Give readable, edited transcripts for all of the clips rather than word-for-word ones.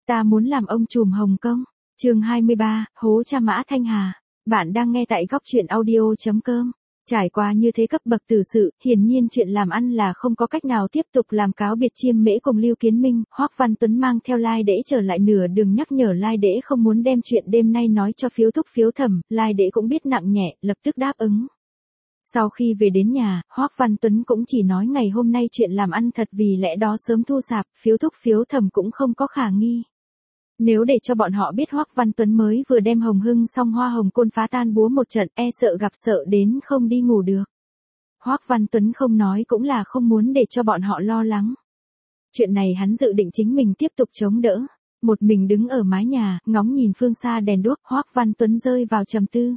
ta muốn làm ông trùm Hồng Kông. Chương 23, hố cha Mã Thanh Hà. Bạn đang nghe tại góc truyện audio.com. Trải qua như thế cấp bậc tử sự, hiển nhiên chuyện làm ăn là không có cách nào tiếp tục làm cáo biệt Chiêm Mễ cùng Lưu Kiến Minh. Hoắc Văn Tuấn mang theo Lai Đễ trở lại nửa đường nhắc nhở Lai Đễ không muốn đem chuyện đêm nay nói cho Phiếu Thúc Phiếu Thẩm. Lai Đễ cũng biết nặng nhẹ, lập tức đáp ứng. Sau khi về đến nhà, Hoắc Văn Tuấn cũng chỉ nói ngày hôm nay chuyện làm ăn thật, vì lẽ đó sớm thu sạp, Phiếu Thúc Phiếu Thẩm cũng không có khả nghi. Nếu để cho bọn họ biết Hoắc Văn Tuấn mới vừa đem Hồng Hưng xong hoa hồng côn phá tan búa một trận, e sợ gặp sợ đến không đi ngủ được. Hoắc Văn Tuấn không nói cũng là không muốn để cho bọn họ lo lắng. Chuyện này hắn dự định chính mình tiếp tục chống đỡ. Một mình đứng ở mái nhà, ngóng nhìn phương xa đèn đuốc, Hoắc Văn Tuấn rơi vào trầm tư.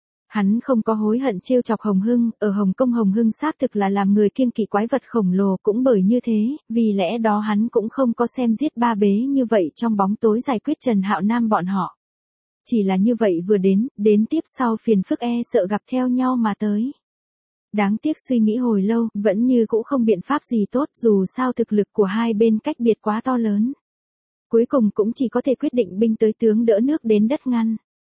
Hắn không có hối hận trêu chọc Hồng Hưng, ở Hồng Kông Hồng Hưng xác thực là làm người kiêng kỵ quái vật khổng lồ, cũng bởi như thế, vì lẽ đó hắn cũng không có xem giết ba bế như vậy trong bóng tối giải quyết Trần Hạo Nam bọn họ. Chỉ là như vậy vừa đến tiếp sau phiền phức e sợ gặp theo nhau mà tới. Đáng tiếc suy nghĩ hồi lâu, vẫn như cũ không biện pháp gì tốt, dù sao thực lực của hai bên cách biệt quá to lớn. Cuối cùng cũng chỉ có thể quyết định binh tới tướng đỡ nước đến đất ngăn.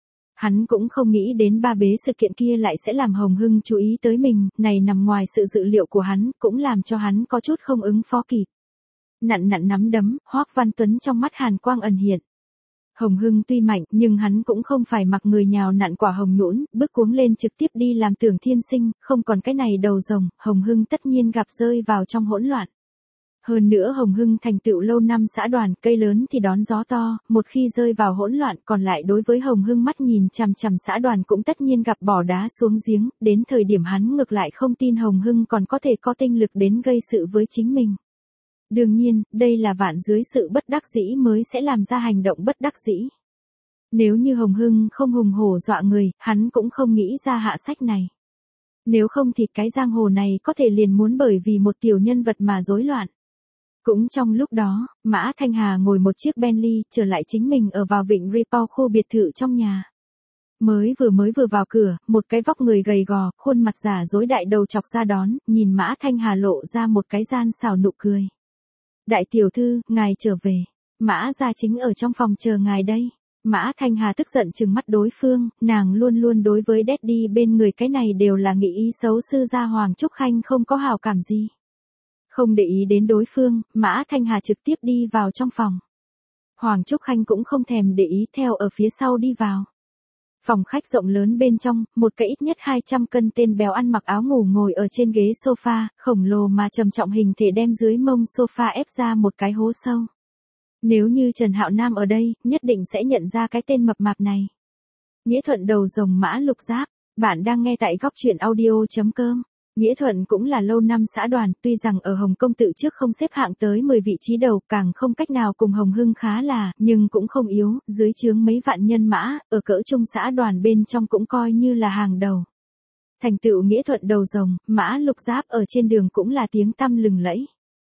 Hắn cũng không nghĩ đến ba bế sự kiện kia lại sẽ làm Hồng Hưng chú ý tới mình, này nằm ngoài sự dự liệu của hắn, cũng làm cho hắn có chút không ứng phó kịp. Nặn nắm đấm, Hoắc Văn Tuấn trong mắt hàn quang ẩn hiện. Hồng Hưng tuy mạnh, nhưng hắn cũng không phải mặc người nhào nặn quả hồng nhũn, bước cuống lên trực tiếp đi làm Tưởng Thiên Sinh, không còn cái này đầu rồng, Hồng Hưng tất nhiên gặp rơi vào trong hỗn loạn. Hơn nữa Hồng Hưng thành tựu lâu năm xã đoàn, cây lớn thì đón gió to, một khi rơi vào hỗn loạn, còn lại đối với Hồng Hưng mắt nhìn chằm chằm xã đoàn cũng tất nhiên gặp bỏ đá xuống giếng, đến thời điểm hắn ngược lại không tin Hồng Hưng còn có thể có tinh lực đến gây sự với chính mình. Đương nhiên, đây là vạn dưới sự bất đắc dĩ mới sẽ làm ra hành động bất đắc dĩ. Nếu như Hồng Hưng không hùng hổ dọa người, hắn cũng không nghĩ ra hạ sách này. Nếu không thì cái giang hồ này có thể liền muốn bởi vì một tiểu nhân vật mà rối loạn. Cũng trong lúc đó, Mã Thanh Hà ngồi một chiếc Bentley trở lại chính mình ở vào vịnh Ripoll khu biệt thự trong nhà. Mới vừa vào cửa, một cái vóc người gầy gò, khuôn mặt giả dối đại đầu chọc ra đón, nhìn Mã Thanh Hà lộ ra một cái gian xảo nụ cười. Đại tiểu thư, ngài trở về. Mã gia chính ở trong phòng chờ ngài đây. Mã Thanh Hà tức giận trừng mắt đối phương, nàng luôn luôn đối với Daddy bên người cái này đều là nghị ý xấu sư gia Hoàng Trúc Khanh không có hảo cảm gì. Không để ý đến đối phương, Mã Thanh Hà trực tiếp đi vào trong phòng. Hoàng Trúc Khanh cũng không thèm để ý theo ở phía sau đi vào. Phòng khách rộng lớn bên trong, một cái ít nhất 200 cân tên béo ăn mặc áo ngủ ngồi ở trên ghế sofa, khổng lồ mà trầm trọng hình thể đem dưới mông sofa ép ra một cái hố sâu. Nếu như Trần Hạo Nam ở đây, nhất định sẽ nhận ra cái tên mập mạp này. Nghĩa Thuận đầu rồng Mã Lục Giáp, bạn đang nghe tại góc truyện audio.com. Nghĩa Thuận cũng là lâu năm xã đoàn, tuy rằng ở Hồng Kông tự trước không xếp hạng tới 10 vị trí đầu, càng không cách nào cùng Hồng Hưng khá là, nhưng cũng không yếu, dưới trướng mấy vạn nhân mã, ở cỡ trung xã đoàn bên trong cũng coi như là hàng đầu. Thành tựu Nghĩa Thuận đầu rồng, Mã Lục Giáp ở trên đường cũng là tiếng tăm lừng lẫy.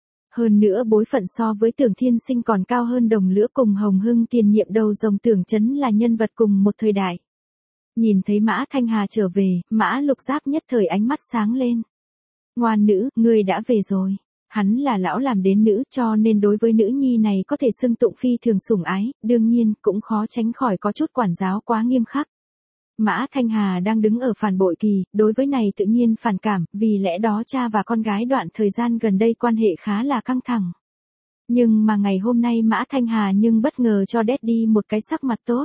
Hơn nữa bối phận so với Tưởng Thiên Sinh còn cao hơn đồng lứa, cùng Hồng Hưng tiền nhiệm đầu rồng Tưởng Chấn là nhân vật cùng một thời đại. Nhìn thấy Mã Thanh Hà trở về, Mã Lục Giáp nhất thời ánh mắt sáng lên. Ngoan nữ, ngươi đã về rồi. Hắn là lão làm đến nữ, cho nên đối với nữ nhi này có thể xưng tụng phi thường sủng ái, đương nhiên cũng khó tránh khỏi có chút quản giáo quá nghiêm khắc. Mã Thanh Hà đang đứng ở phản bội kỳ, đối với này tự nhiên phản cảm, vì lẽ đó cha và con gái đoạn thời gian gần đây quan hệ khá là căng thẳng. Nhưng mà ngày hôm nay Mã Thanh Hà nhưng bất ngờ cho Daddy một cái sắc mặt tốt.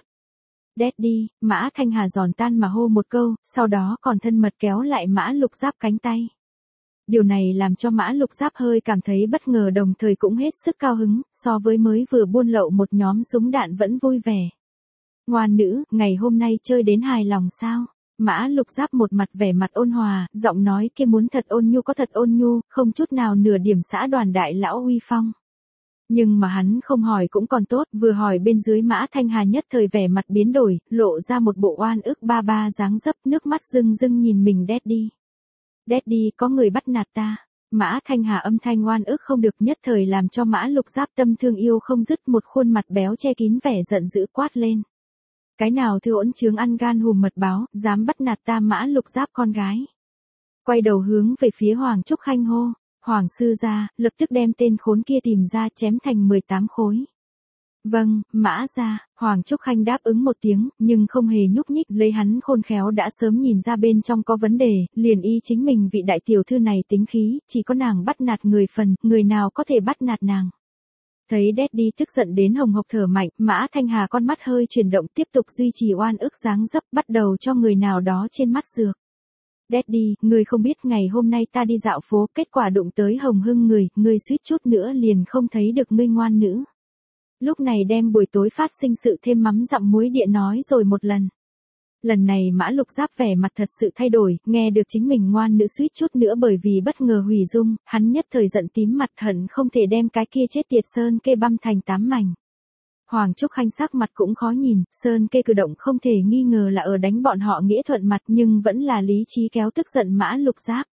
Daddy, Mã Thanh Hà giòn tan mà hô một câu, sau đó còn thân mật kéo lại Mã Lục Giáp cánh tay. Điều này làm cho Mã Lục Giáp hơi cảm thấy bất ngờ, đồng thời cũng hết sức cao hứng, so với mới vừa buôn lậu một nhóm súng đạn vẫn vui vẻ. Ngoan nữ, ngày hôm nay chơi đến hài lòng sao? Mã Lục Giáp một mặt vẻ mặt ôn hòa, giọng nói kia muốn thật ôn nhu có thật ôn nhu, không chút nào nửa điểm xã đoàn đại lão uy phong. Nhưng mà hắn không hỏi cũng còn tốt, vừa hỏi bên dưới Mã Thanh Hà nhất thời vẻ mặt biến đổi, lộ ra một bộ oan ức ba ba dáng dấp, nước mắt rưng rưng nhìn mình Daddy. Daddy, có người bắt nạt ta. Mã Thanh Hà âm thanh oan ức không được, nhất thời làm cho Mã Lục Giáp tâm thương yêu không dứt, một khuôn mặt béo che kín vẻ giận dữ quát lên. Cái nào thư ỗn chướng ăn gan hùm mật báo, dám bắt nạt ta Mã Lục Giáp con gái. Quay đầu hướng về phía Hoàng Trúc Khanh hô. Hoàng sư gia, lập tức đem tên khốn kia tìm ra chém thành 18 khối. Vâng, Mã gia. Hoàng Trúc Khanh đáp ứng một tiếng, nhưng không hề nhúc nhích, lấy hắn khôn khéo đã sớm nhìn ra bên trong có vấn đề, liền y chính mình vị đại tiểu thư này tính khí, chỉ có nàng bắt nạt người phần, người nào có thể bắt nạt nàng. Thấy Daddy tức giận đến hồng hộc thở mạnh, Mã Thanh Hà con mắt hơi chuyển động tiếp tục duy trì oan ức dáng dấp bắt đầu cho người nào đó trên mắt dược. Daddy, người không biết ngày hôm nay ta đi dạo phố, kết quả đụng tới Hồng Hưng người suýt chút nữa liền không thấy được ngươi ngoan nữ. Lúc này đem buổi tối phát sinh sự thêm mắm dặm muối địa nói rồi một lần. Lần này Mã Lục Giáp vẻ mặt thật sự thay đổi, nghe được chính mình ngoan nữ suýt chút nữa bởi vì bất ngờ hủy dung, hắn nhất thời giận tím mặt hận không thể đem cái kia chết tiệt Sơn Kê băm thành 8 mảnh. Hoàng Trúc Khanh sắc mặt cũng khó nhìn, Sơn Kê cử động không thể nghi ngờ là ở đánh bọn họ nghĩa thuận mặt nhưng vẫn là lý trí kéo tức giận Mã Lục Giáp.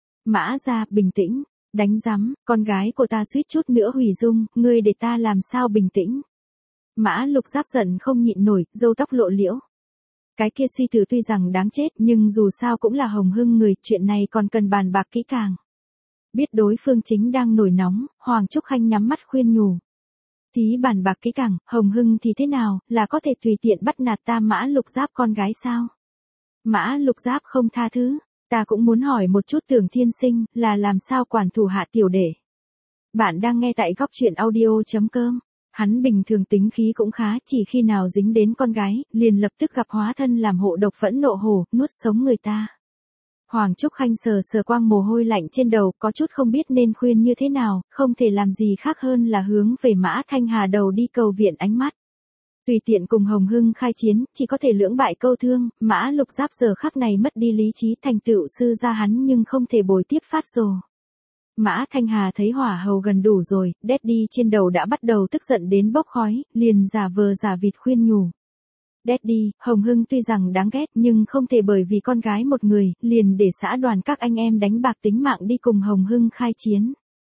Mã gia, bình tĩnh, đánh rắm, con gái của ta suýt chút nữa hủy dung, ngươi để ta làm sao bình tĩnh. Mã Lục Giáp giận không nhịn nổi, râu tóc lộ liễu. Cái kia suy tử tuy rằng đáng chết nhưng dù sao cũng là Hồng Hưng người, chuyện này còn cần bàn bạc kỹ càng. Biết đối phương chính đang nổi nóng, Hoàng Trúc Khanh nhắm mắt khuyên nhủ. Tí bàn bạc kỹ càng, Hồng Hưng thì thế nào, là có thể tùy tiện bắt nạt ta Mã Lục Giáp con gái sao? Mã Lục Giáp không tha thứ, ta cũng muốn hỏi một chút Tưởng Thiên Sinh, là làm sao quản thủ hạ tiểu đệ. Bạn đang nghe tại góc truyện audio.com. Hắn bình thường tính khí cũng khá, chỉ khi nào dính đến con gái, liền lập tức gặp hóa thân làm hộ độc phẫn nộ hổ, nuốt sống người ta. Hoàng Trúc Khanh sờ sờ quang mồ hôi lạnh trên đầu, có chút không biết nên khuyên như thế nào, không thể làm gì khác hơn là hướng về Mã Thanh Hà đầu đi cầu viện ánh mắt. Tùy tiện cùng Hồng Hưng khai chiến, chỉ có thể lưỡng bại câu thương, Mã Lục Giáp giờ khắc này mất đi lý trí thành tựu sư ra hắn nhưng không thể bồi tiếp phát rồ. Mã Thanh Hà thấy hỏa hầu gần đủ rồi, Daddy trên đầu đã bắt đầu tức giận đến bốc khói, liền giả vờ giả vịt khuyên nhủ. Daddy, Hồng Hưng tuy rằng đáng ghét nhưng không thể bởi vì con gái một người, liền để xã đoàn các anh em đánh bạc tính mạng đi cùng Hồng Hưng khai chiến.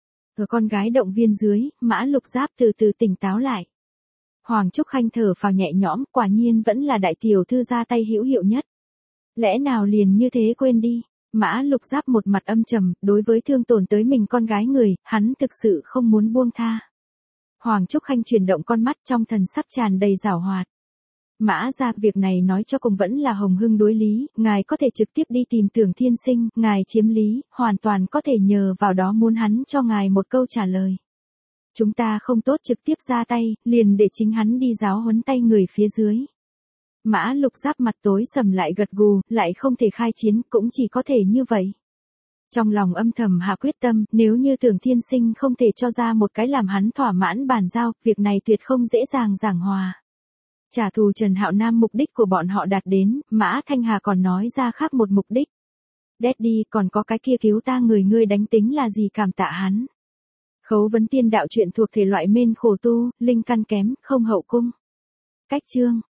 Ở con gái động viên dưới, Mã Lục Giáp từ từ tỉnh táo lại. Hoàng Trúc Khanh thở phào nhẹ nhõm, quả nhiên vẫn là đại tiểu thư ra tay hữu hiệu nhất. Lẽ nào liền như thế quên đi? Mã Lục Giáp một mặt âm trầm, đối với thương tổn tới mình con gái người, hắn thực sự không muốn buông tha. Hoàng Trúc Khanh chuyển động con mắt trong thần sắc tràn đầy giảo hoạt. Mã gia, việc này nói cho cùng vẫn là Hồng Hưng đối lý, ngài có thể trực tiếp đi tìm Tưởng Thiên Sinh, ngài chiếm lý, hoàn toàn có thể nhờ vào đó muốn hắn cho ngài một câu trả lời. Chúng ta không tốt trực tiếp ra tay, liền để chính hắn đi giáo huấn tay người phía dưới. Mã Lục Giáp mặt tối sầm lại gật gù, lại không thể khai chiến, cũng chỉ có thể như vậy. Trong lòng âm thầm hạ quyết tâm, nếu như Tưởng Thiên Sinh không thể cho ra một cái làm hắn thỏa mãn bàn giao, việc này tuyệt không dễ dàng giảng hòa. Trả thù Trần Hạo Nam mục đích của bọn họ đạt đến, Mã Thanh Hà còn nói ra khác một mục đích. Daddy, còn có cái kia cứu ta người ngươi đánh tính là gì cảm tạ hắn. Khấu vấn tiên đạo truyện thuộc thể loại mên khổ tu, linh căn kém, không hậu cung. Cách chương